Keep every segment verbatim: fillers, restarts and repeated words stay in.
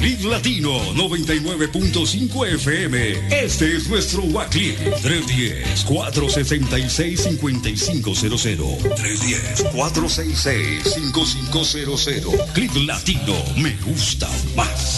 Click Latino noventa y nueve punto cinco F M. Este es nuestro WhatsApp. tres uno cero, cuatro seis seis, cinco cinco cero cero. tres uno cero, cuatro seis seis, cinco cinco cero cero. Click Latino, me gusta más.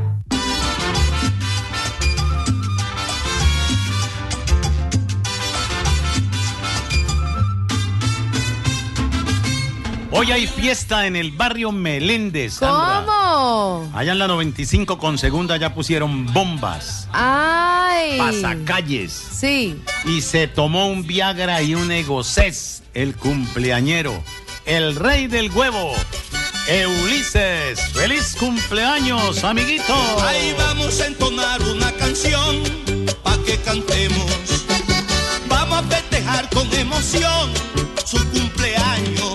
Hoy hay fiesta en el barrio Meléndez, Sandra. ¿Cómo? Allá en la noventa y cinco con segunda ya pusieron bombas. ¡Ay! Pasacalles. Sí. Y se tomó un Viagra y un Egocés, el cumpleañero, el rey del huevo, Ulises. ¡Feliz cumpleaños, amiguito! Ahí vamos a entonar una canción pa' que cantemos. Vamos a festejar con emoción su cumpleaños.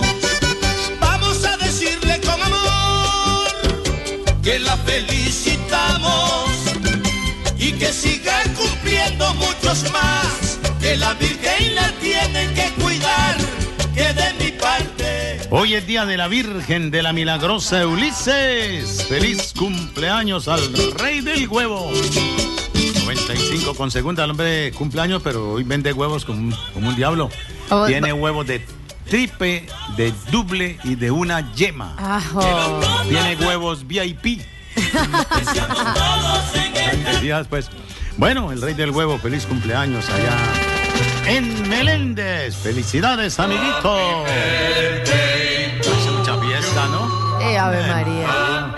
Que la felicitamos y que siga cumpliendo muchos más, que la Virgen la tiene que cuidar, que de mi parte. Hoy es día de la Virgen de la Milagrosa Ulises. Feliz cumpleaños al rey del huevo. noventa y cinco con segunda, el hombre cumpleaños, pero hoy vende huevos como un, como un diablo. Oh, Tiene huevos de triple, de doble y de una yema. Ajo. Tiene huevos V I P. Días, pues. Bueno, el rey del huevo, feliz cumpleaños allá en Meléndez. Felicidades, amiguito. Hace mucha fiesta, ¿no? Eh, Ave María.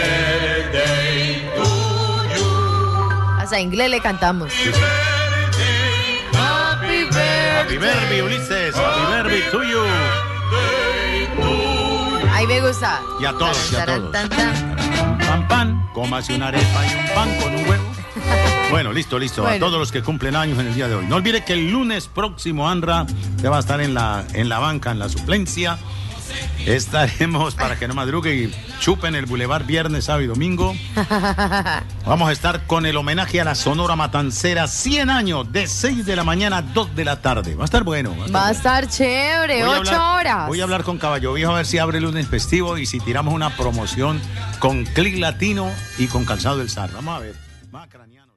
Hasta inglés le cantamos. Sí, sí. Happy birthday. Happy birthday, Ulises. Happy birthday to you. Ahí me gusta. Y a todos, y a Taran, todos. tan, tan. Pan, pan, cómase una arepa y un pan con un huevo. Bueno, listo, listo. Bueno. A todos los que cumplen años en el día de hoy. No olvide que el lunes próximo, Andra, te va a estar en la, en la banca, en la suplencia. Estaremos para que no madrugue y chupen el bulevar viernes, sábado y domingo. Vamos a estar con el homenaje a la Sonora Matancera, cien años, de seis de la mañana a dos de la tarde. Va a estar bueno. Va a estar, Va a bueno. estar chévere, Voy a ocho hablar- horas. Voy a hablar con Caballo Viejo a ver si abre el lunes festivo y si tiramos una promoción con Click Latino y con Calzado del Zar. Vamos a ver. Macraniano.